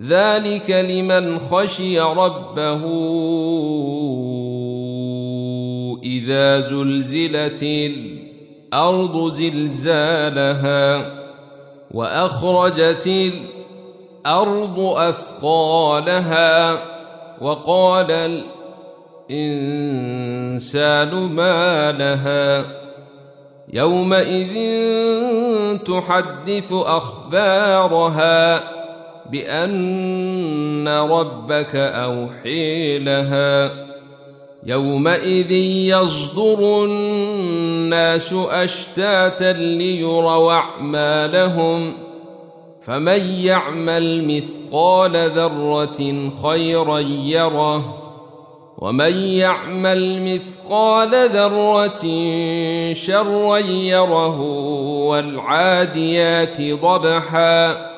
ذلك لمن خشي ربه إذا زلزلت الأرض زلزالها وأخرجت الأرض أثقالها وقال الإنسان ما لها يومئذ تحدث أخبارها بأن ربك أوحي لها يومئذ يصدر الناس أشتاتا ليروا أعمالهم فمن يعمل مثقال ذرة خيرا يره ومن يعمل مثقال ذرة شرا يره والعاديات ضبحا